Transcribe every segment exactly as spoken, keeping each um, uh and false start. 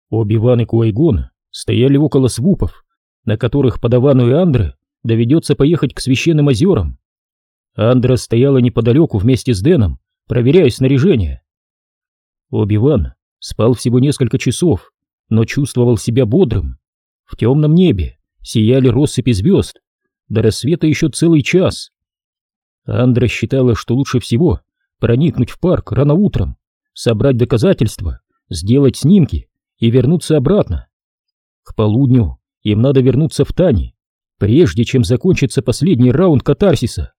Оби-Ван и Куай-Гон стояли около свупов, на которых подавану и Андре доведется поехать к священным озерам. Андра стояла неподалеку вместе с Дэном, проверяя снаряжение. Оби-Ван спал всего несколько часов, но чувствовал себя бодрым. В темном небе сияли россыпи звезд, до рассвета еще целый час. Андра считала, что лучше всего проникнуть в парк рано утром, собрать доказательства, сделать снимки и вернуться обратно. К полудню им надо вернуться в Тани, прежде чем закончится последний раунд катарсиса.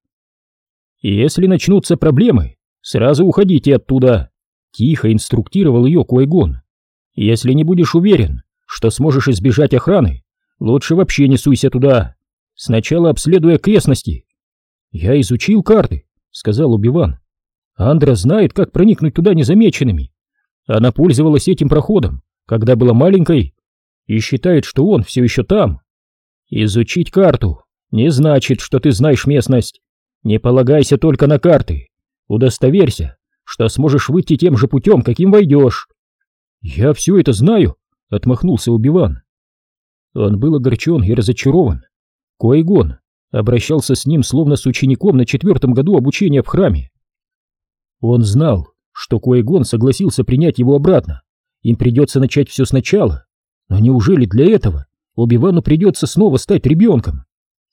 «Если начнутся проблемы, сразу уходите оттуда», — тихо инструктировал ее Куай-Гон. «Если не будешь уверен, что сможешь избежать охраны, лучше вообще не суйся туда. Сначала обследуй окрестности». «Я изучил карты», — сказал Оби-Ван. «Андра знает, как проникнуть туда незамеченными. Она пользовалась этим проходом, когда была маленькой, и считает, что он все еще там. Изучить карту не значит, что ты знаешь местность. Не полагайся только на карты. Удостоверься, что сможешь выйти тем же путем, каким войдешь». «Я все это знаю», — отмахнулся Оби-Ван. Он был огорчен и разочарован. Куай-Гон обращался с ним словно с учеником на четвертом году обучения в храме. Он знал, что Куай-Гон согласился принять его обратно. Им придется начать все сначала. Но неужели для этого Оби-Вану придется снова стать ребенком?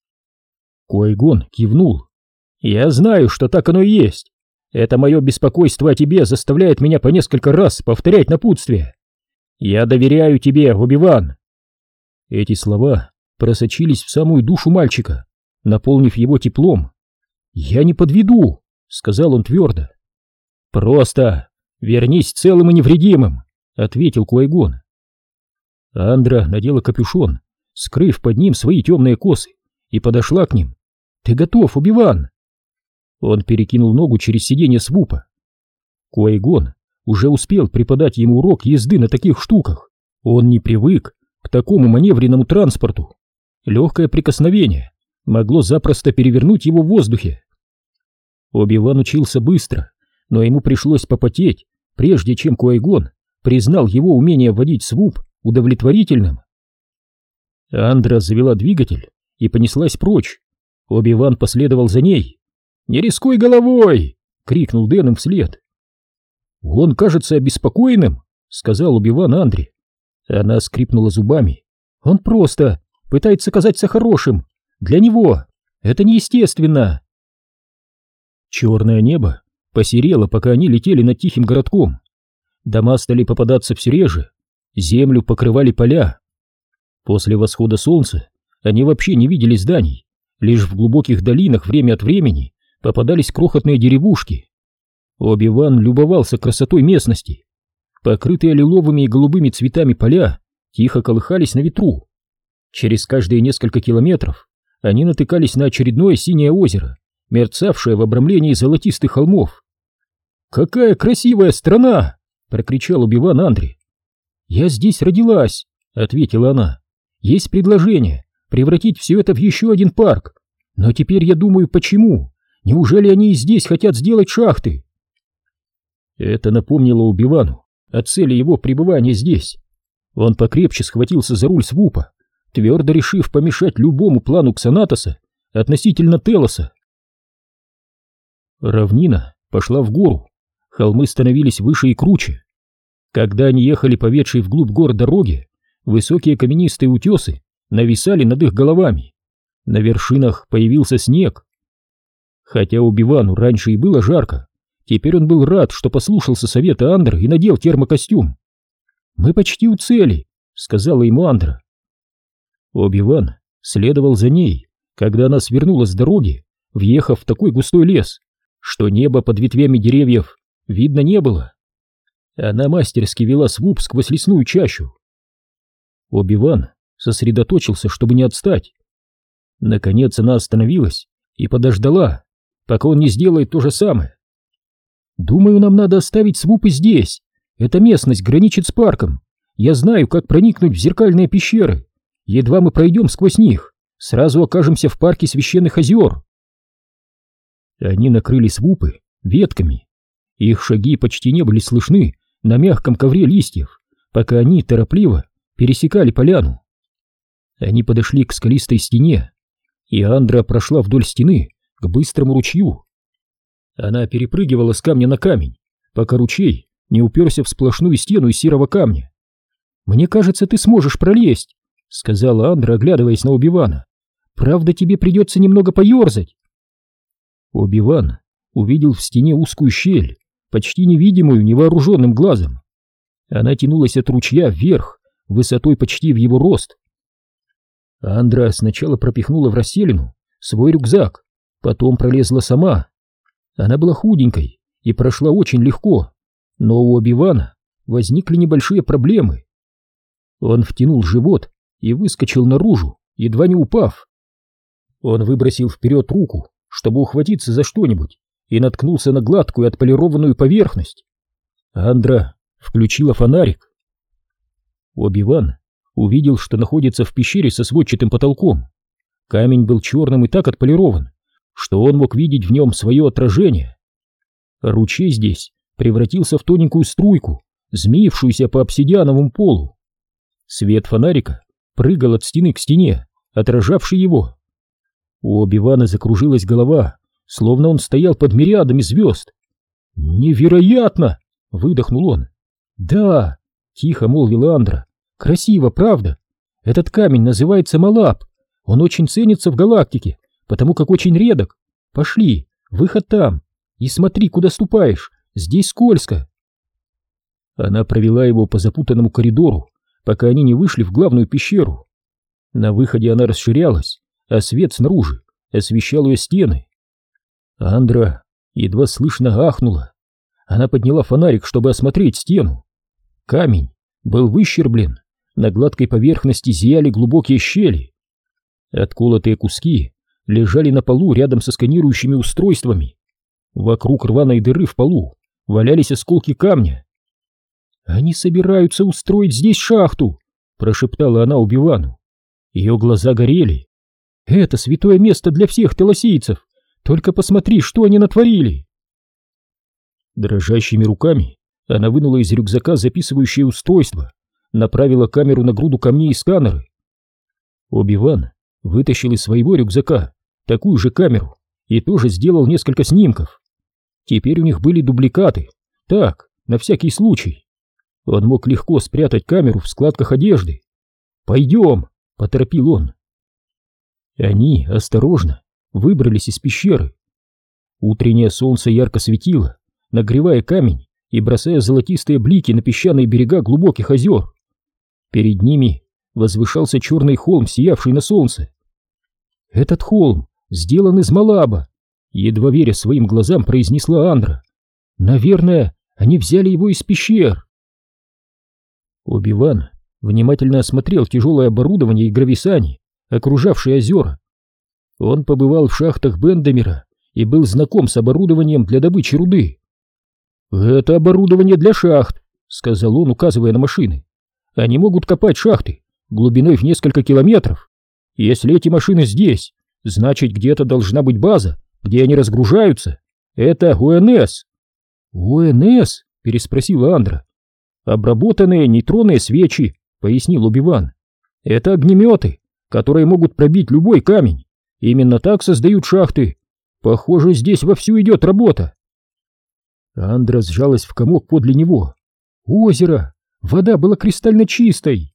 Куай-Гон кивнул. «Я знаю, что так оно и есть. Это мое беспокойство о тебе заставляет меня по несколько раз повторять напутствие. Я доверяю тебе, Оби-Ван». Эти слова просочились в самую душу мальчика, наполнив его теплом. «Я не подведу», — сказал он твердо. «Просто вернись целым и невредимым», — ответил Куай-Гон. Андра надела капюшон, скрыв под ним свои темные косы, и подошла к ним. «Ты готов, Оби-Ван?» Он перекинул ногу через сиденье свупа. Куай-Гон уже успел преподать ему урок езды на таких штуках. Он не привык к такому маневренному транспорту. Легкое прикосновение могло запросто перевернуть его в воздухе. Оби-Ван учился быстро, но ему пришлось попотеть, прежде чем Куай-Гон признал его умение водить свуп удовлетворительным. Андра завела двигатель и понеслась прочь. Оби-Ван последовал за ней. «Не рискуй головой!» — крикнул Дэн им вслед. «Он кажется обеспокоенным», — сказал Оби-Ван Андре. Она скрипнула зубами. «Он просто пытается казаться хорошим. Для него это неестественно». Черное небо посерело, пока они летели над тихим городком. Дома стали попадаться все реже, землю покрывали поля. После восхода солнца они вообще не видели зданий, лишь в глубоких долинах время от времени попадались крохотные деревушки. Оби-Ван любовался красотой местности. Покрытые лиловыми и голубыми цветами поля тихо колыхались на ветру. Через каждые несколько километров они натыкались на очередное синее озеро, мерцавшее в обрамлении золотистых холмов. «Какая красивая страна!» — прокричал Оби-Ван Андре. «Я здесь родилась», — ответила она. «Есть предложение превратить все это в еще один парк. Но теперь я думаю, почему? Неужели они и здесь хотят сделать шахты?» Это напомнило Оби-Вану о цели его пребывания здесь. Он покрепче схватился за руль свупа, твердо решив помешать любому плану Ксанатоса относительно Телоса. Равнина пошла в гору, холмы становились выше и круче. Когда они ехали по ведшей вглубь гор дороге, высокие каменистые утесы нависали над их головами. На вершинах появился снег. Хотя Оби-Вану раньше и было жарко, теперь он был рад, что послушался совета Андры и надел термокостюм. «Мы почти у цели», — сказала ему Андра. Оби-Ван следовал за ней, когда она свернула с дороги, въехав в такой густой лес, что небо под ветвями деревьев видно не было. Она мастерски вела свуп сквозь лесную чащу. Оби-Ван сосредоточился, чтобы не отстать. Наконец она остановилась и подождала, пока он не сделает то же самое. «Думаю, нам надо оставить свупы здесь. Эта местность граничит с парком. Я знаю, как проникнуть в зеркальные пещеры. Едва мы пройдем сквозь них, сразу окажемся в парке священных озер». Они накрыли свупы ветками. Их шаги почти не были слышны на мягком ковре листьев, пока они торопливо пересекали поляну. Они подошли к скалистой стене, и Андра прошла вдоль стены к быстрому ручью. Она перепрыгивала с камня на камень, пока ручей не уперся в сплошную стену из серого камня. «Мне кажется, ты сможешь пролезть», — сказала Андра, оглядываясь на Оби-Вана. «Правда, тебе придется немного поерзать». Оби-Ван увидел в стене узкую щель, почти невидимую невооруженным глазом. Она тянулась от ручья вверх, высотой почти в его рост. Андра сначала пропихнула в расселину свой рюкзак, потом пролезла сама. Она была худенькой и прошла очень легко, но у Оби-Вана возникли небольшие проблемы. Он втянул живот и выскочил наружу, едва не упав. Он выбросил вперед руку, чтобы ухватиться за что-нибудь, и наткнулся на гладкую отполированную поверхность. Андра включила фонарик. Оби-Ван увидел, что находится в пещере со сводчатым потолком. Камень был черным и так отполирован, что он мог видеть в нем свое отражение. Ручей здесь превратился в тоненькую струйку, змеившуюся по обсидиановому полу. Свет фонарика прыгал от стены к стене, отражавший его. У Оби-Вана закружилась голова, словно он стоял под мириадами звезд. «Невероятно!» — выдохнул он. «Да!» — тихо молвила Андра. «Красиво, правда? Этот камень называется Малаб. Он очень ценится в галактике, потому как очень редок. Пошли, выход там. И смотри, куда ступаешь. Здесь скользко». Она провела его по запутанному коридору, пока они не вышли в главную пещеру. На выходе она расширялась, а свет снаружи освещал ее стены. Андра едва слышно ахнула. Она подняла фонарик, чтобы осмотреть стену. Камень был выщерблен, на гладкой поверхности зияли глубокие щели. Отколотые куски лежали на полу рядом со сканирующими устройствами. Вокруг рваной дыры в полу валялись осколки камня. «Они собираются устроить здесь шахту», — прошептала она Оби-Вану. Ее глаза горели. «Это святое место для всех телосийцев. Только посмотри, что они натворили!» Дрожащими руками она вынула из рюкзака записывающее устройство, направила камеру на груду камней и сканеры. Оби-Ван вытащил из своего рюкзака такую же камеру и тоже сделал несколько снимков. Теперь у них были дубликаты, так, на всякий случай. Он мог легко спрятать камеру в складках одежды. «Пойдем!» — поторопил он. Они осторожно выбрались из пещеры. Утреннее солнце ярко светило, нагревая камень и бросая золотистые блики на песчаные берега глубоких озер. Перед ними возвышался черный холм, сиявший на солнце. «Этот холм сделан из Малаба», — едва веря своим глазам, произнесла Андра. «Наверное, они взяли его из пещер». Оби-Ван внимательно осмотрел тяжелое оборудование и грависани, окружавшие озера. Он побывал в шахтах Бендамера и был знаком с оборудованием для добычи руды. «Это оборудование для шахт», — сказал он, указывая на машины. «Они могут копать шахты глубиной в несколько километров. Если эти машины здесь, значит, где-то должна быть база, где они разгружаются. Это ОНС». «ОНС?» — переспросила Андра. «Обработанные нейтронные свечи», — пояснил Оби-Ван. «Это огнеметы, которые могут пробить любой камень. Именно так создают шахты. Похоже, здесь вовсю идет работа». Андра сжалась в комок подле него. «Озеро! Вода была кристально чистой!»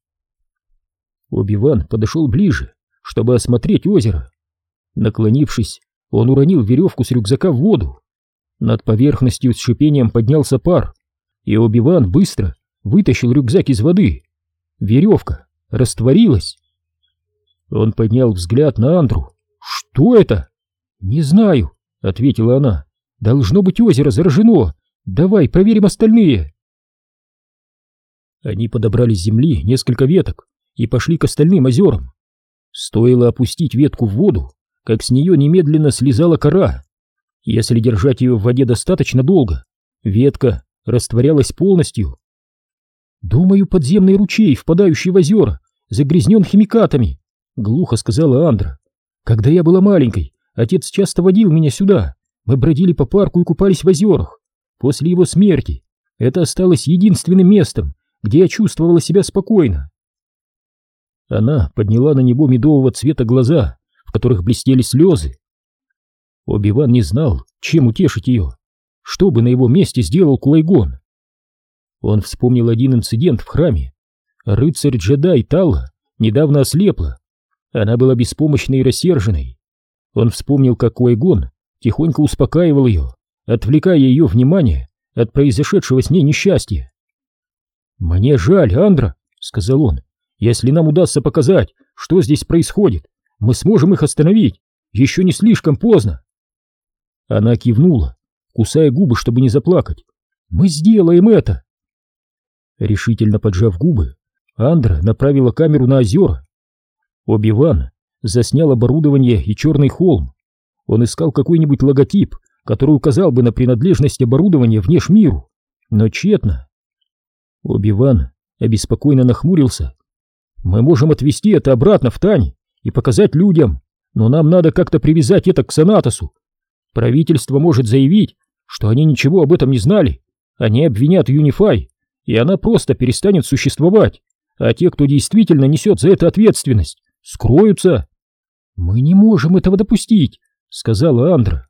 Оби-Ван подошел ближе, чтобы осмотреть озеро. Наклонившись, он уронил веревку с рюкзака в воду. Над поверхностью с шипением поднялся пар, и Оби-Ван быстро вытащил рюкзак из воды. Веревка растворилась. Он поднял взгляд на Андру. «Что это?» «Не знаю», — ответила она. «Должно быть, озеро заражено. Давай проверим остальные». Они подобрали с земли несколько веток и пошли к остальным озерам. Стоило опустить ветку в воду, как с нее немедленно слезала кора. Если держать ее в воде достаточно долго, ветка растворялась полностью. «Думаю, подземный ручей, впадающий в озера, загрязнен химикатами», — глухо сказала Андра. «Когда я была маленькой, отец часто водил меня сюда. Мы бродили по парку и купались в озерах. После его смерти это осталось единственным местом, где я чувствовала себя спокойно. Она подняла на него медового цвета глаза, в которых блестели слезы. Оби-Ван не знал, чем утешить ее, что бы на его месте сделал Куай-Гон. Он вспомнил один инцидент в храме. Рыцарь-джедай Талла недавно ослепла. Она была беспомощной и рассерженной. Он вспомнил, как Куай-Гон тихонько успокаивал ее, отвлекая ее внимание от произошедшего с ней несчастья. «Мне жаль, Андра», — сказал он. «Если нам удастся показать, что здесь происходит, мы сможем их остановить. Еще не слишком поздно». Она кивнула, кусая губы, чтобы не заплакать. «Мы сделаем это!» Решительно поджав губы, Андра направила камеру на озера. Оби-Ван заснял оборудование и черный холм. Он искал какой-нибудь логотип, который указал бы на принадлежность оборудования внешмиру, но тщетно. Оби-Ван обеспокоенно нахмурился. «Мы можем отвезти это обратно в Тань и показать людям, но нам надо как-то привязать это к Санатосу. Правительство может заявить, что они ничего об этом не знали. Они обвинят Юнифай, и она просто перестанет существовать, а те, кто действительно несет за это ответственность, скроются». «Мы не можем этого допустить», — сказала Андра.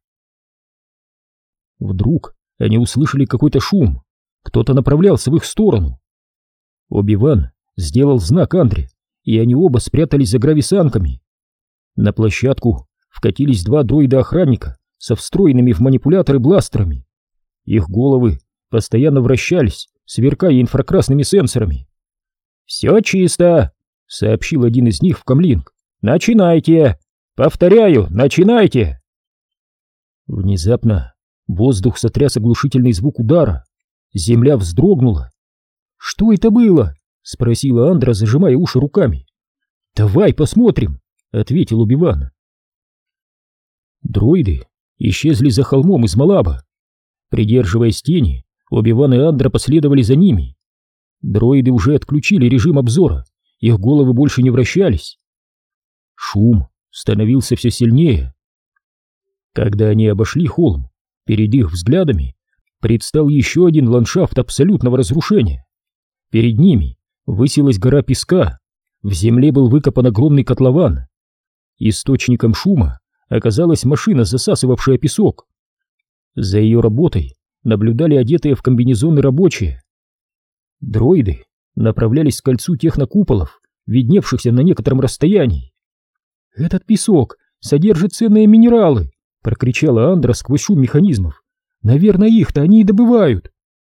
Вдруг они услышали какой-то шум. Кто-то направлялся в их сторону. Оби-Ван сделал знак Андре, и они оба спрятались за грависанками. На площадку вкатились два дроида-охранника со встроенными в манипуляторы бластерами. Их головы постоянно вращались, сверкая инфракрасными сенсорами. «Все чисто», — сообщил один из них в камлинг. «Начинайте! Повторяю, начинайте!» Внезапно воздух сотряс оглушительный звук удара. Земля вздрогнула. «Что это было?» — спросила Андра, зажимая уши руками. «Давай посмотрим», — ответил Оби-Ван. Дроиды исчезли за холмом из Малаба. Придерживаясь тени, Оби-Ван и Андра последовали за ними. Дроиды уже отключили режим обзора, их головы больше не вращались. Шум становился все сильнее. Когда они обошли холм, перед их взглядами предстал еще один ландшафт абсолютного разрушения. Перед ними высилась гора песка, в земле был выкопан огромный котлован. Источником шума оказалась машина, засасывавшая песок. За ее работой наблюдали одетые в комбинезоны рабочие. Дроиды направлялись к кольцу технокуполов, видневшихся на некотором расстоянии. «Этот песок содержит ценные минералы!» — прокричала Андра сквозь шум механизмов. «Наверное, их-то они и добывают!»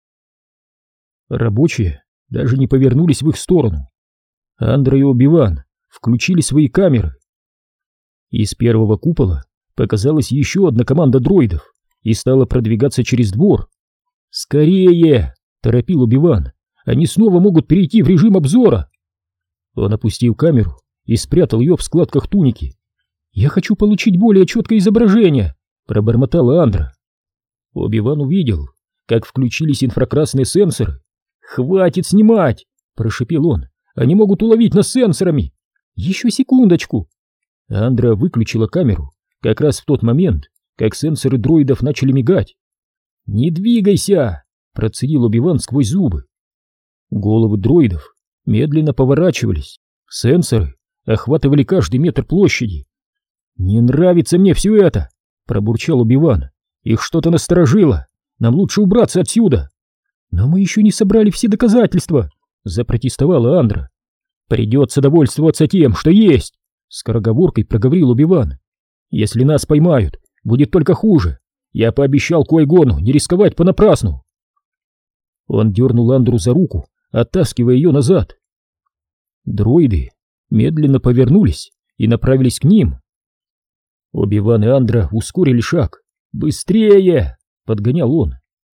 Рабочие даже не повернулись в их сторону. Андра и Оби-Ван включили свои камеры. Из первого купола показалась еще одна команда дроидов и стала продвигаться через двор. «Скорее!» — торопил Оби-Ван. «Они снова могут перейти в режим обзора!» Он опустил камеру и спрятал ее в складках туники. «Я хочу получить более четкое изображение!» — пробормотала Андра. Оби-Ван увидел, как включились инфракрасные сенсоры. «Хватит снимать!» — прошепел он. «Они могут уловить нас сенсорами!» «Еще секундочку!» Андра выключила камеру как раз в тот момент, как сенсоры дроидов начали мигать. «Не двигайся!» — процедил Оби-Ван сквозь зубы. Головы дроидов медленно поворачивались. Сенсоры охватывали каждый метр площади. «Не нравится мне все это!» — пробурчал Оби-Ван. «Их что-то насторожило. Нам лучше убраться отсюда». «Но мы еще не собрали все доказательства», — запротестовала Андра. «Придется довольствоваться тем, что есть», — скороговоркой проговорил Оби-Ван. «Если нас поймают, будет только хуже. Я пообещал Куай-Гону не рисковать понапрасну». Он дернул Андру за руку, оттаскивая ее назад. Дроиды медленно повернулись и направились к ним. Оби-Ван и Андра ускорили шаг. «Быстрее!» — подгонял он.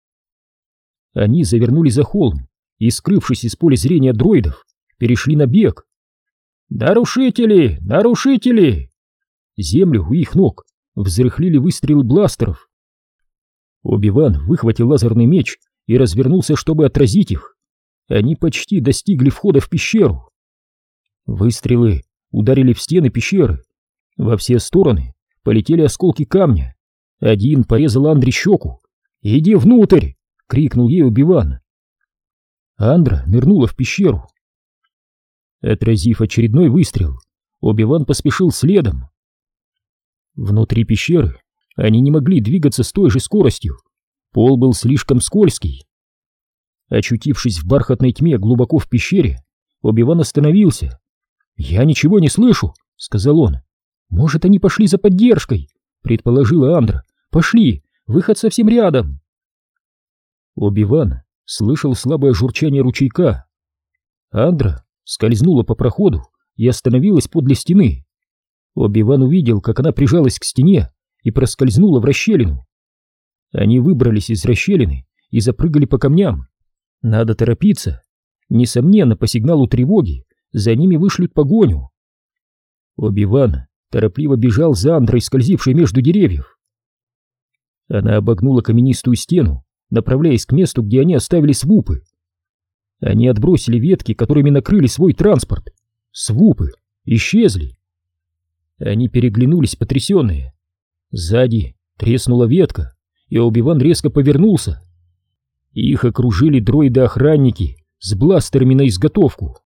Они завернули за холм и, скрывшись из поля зрения дроидов, перешли на бег. «Нарушители! Нарушители!» Землю у их ног взрыхлили выстрелы бластеров. Оби-Ван выхватил лазерный меч и развернулся, чтобы отразить их. Они почти достигли входа в пещеру. Выстрелы ударили в стены пещеры. Во все стороны полетели осколки камня. Один порезал Андре щеку. «Иди внутрь!» — крикнул ей Оби-Ван. Андра нырнула в пещеру. Отразив очередной выстрел, Оби-Ван поспешил следом. Внутри пещеры они не могли двигаться с той же скоростью. Пол был слишком скользкий. Очутившись в бархатной тьме глубоко в пещере, Оби-Ван остановился. «Я ничего не слышу», — сказал он. «Может, они пошли за поддержкой», — предположила Андра. «Пошли, выход совсем рядом». Оби-Ван слышал слабое журчание ручейка. Андра скользнула по проходу и остановилась подле стены. Оби-Ван увидел, как она прижалась к стене и проскользнула в расщелину. Они выбрались из расщелины и запрыгали по камням. Надо торопиться. Несомненно, по сигналу тревоги за ними вышлют погоню. Оби-Ван торопливо бежал за Андрой, скользившей между деревьев. Она обогнула каменистую стену, направляясь к месту, где они оставили свупы. Они отбросили ветки, которыми накрыли свой транспорт. Свупы исчезли. Они переглянулись, потрясенные. Сзади треснула ветка, и Оби-Ван резко повернулся. Их окружили дроиды-охранники с бластерами на изготовку.